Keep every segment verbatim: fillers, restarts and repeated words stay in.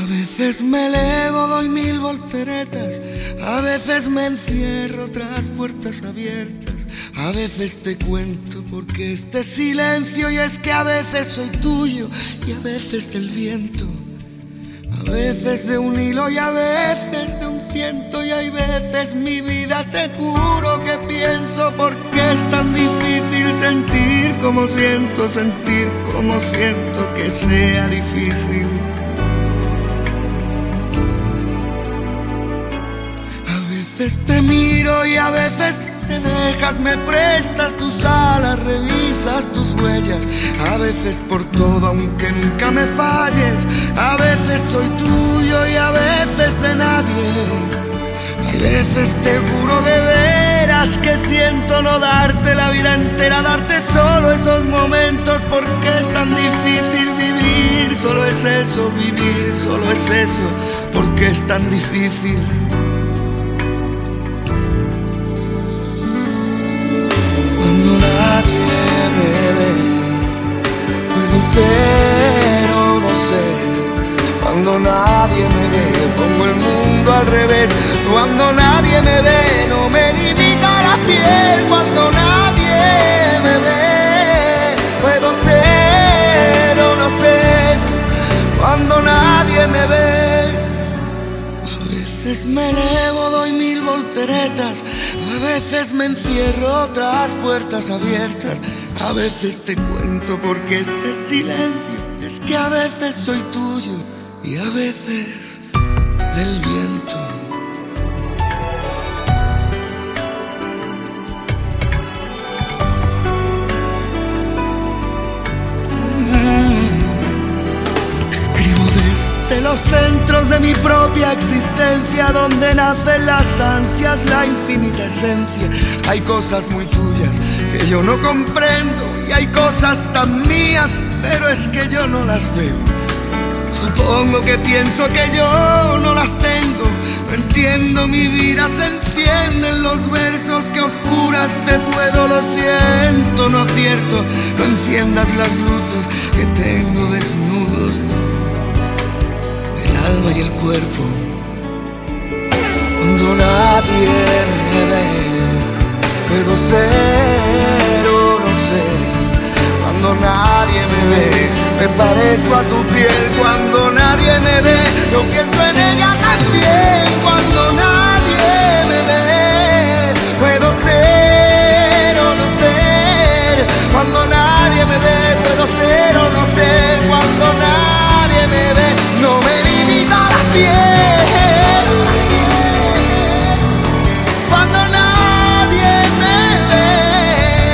veces me elevo, doy mil volteretas, a veces me encierro tras puertas abiertas, a veces te cuento porque este silencio, y es que a veces soy tuyo y a veces del viento, a veces de un hilo y a veces de un ciento, y hay veces mi vida te juro que pienso porque es tan difícil sentir como siento, sentir como siento que sea difícil. A veces te miro y a veces te dejas, me prestas tus alas, revisas tus huellas, a veces por todo aunque nunca me falles, a veces soy tuyo y a veces de nadie, hay veces te juro de veras que siento no darte la vida entera, darte solo esos momentos porque es tan difícil vivir, solo es eso, vivir, solo es eso, porque es tan difícil. Puedo ser o no ser, cuando nadie me ve, pongo el mundo al revés. Cuando nadie me ve, no me limita la piel. Cuando nadie me ve, puedo ser o no ser, cuando nadie me ve. A veces me elevo, doy mil volteretas, a veces me encierro tras puertas abiertas, a veces te cuento porque este silencio, es que a veces soy tuyo y a veces del viento. Te escribo desde los centros de mi propia existencia, donde nacen las ansias, la infinita esencia. Hay cosas muy tuyas que yo no comprendo y hay cosas tan mías, pero es que yo no las veo. Supongo que pienso que yo no las tengo, no entiendo, mi vida se enciende en los versos que oscuras te puedo, lo siento, no acierto, no enciendas las luces que tengo desnudos, el alma y el cuerpo. Cuando nadie me ve, puedo ser o no ser, cuando nadie me ve, me parezco a tu piel. Cuando nadie me ve, yo pienso en ella también. Cuando nadie me ve, puedo ser o no ser, cuando nadie me ve, puedo ser o no ser, cuando nadie me ve, no me limita la piel. Cuando nadie me ve,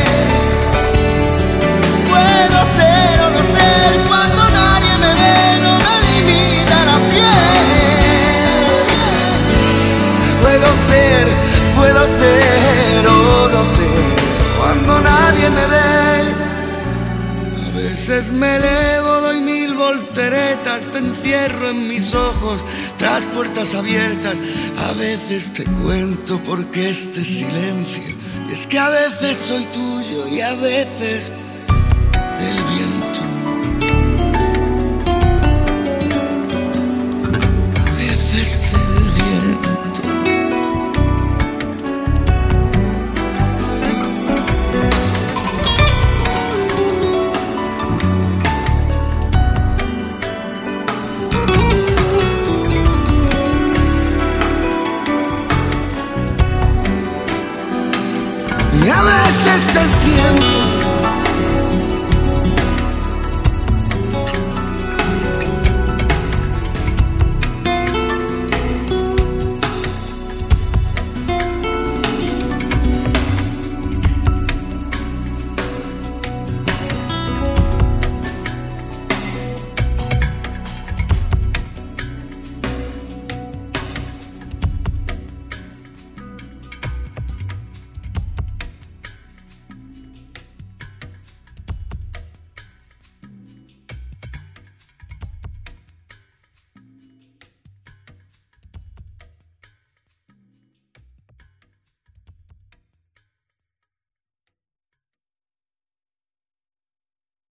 puedo ser o no ser, cuando nadie me ve, no me limita la piel. Puedo ser, puedo ser o no ser, cuando nadie me ve. A veces me elevo, doy mil volteretas, te encierro en mis ojos tras puertas abiertas, a veces te cuento porque este silencio, es que a veces soy tuyo y a veces del viento. A veces del viento. Y a veces del tiempo.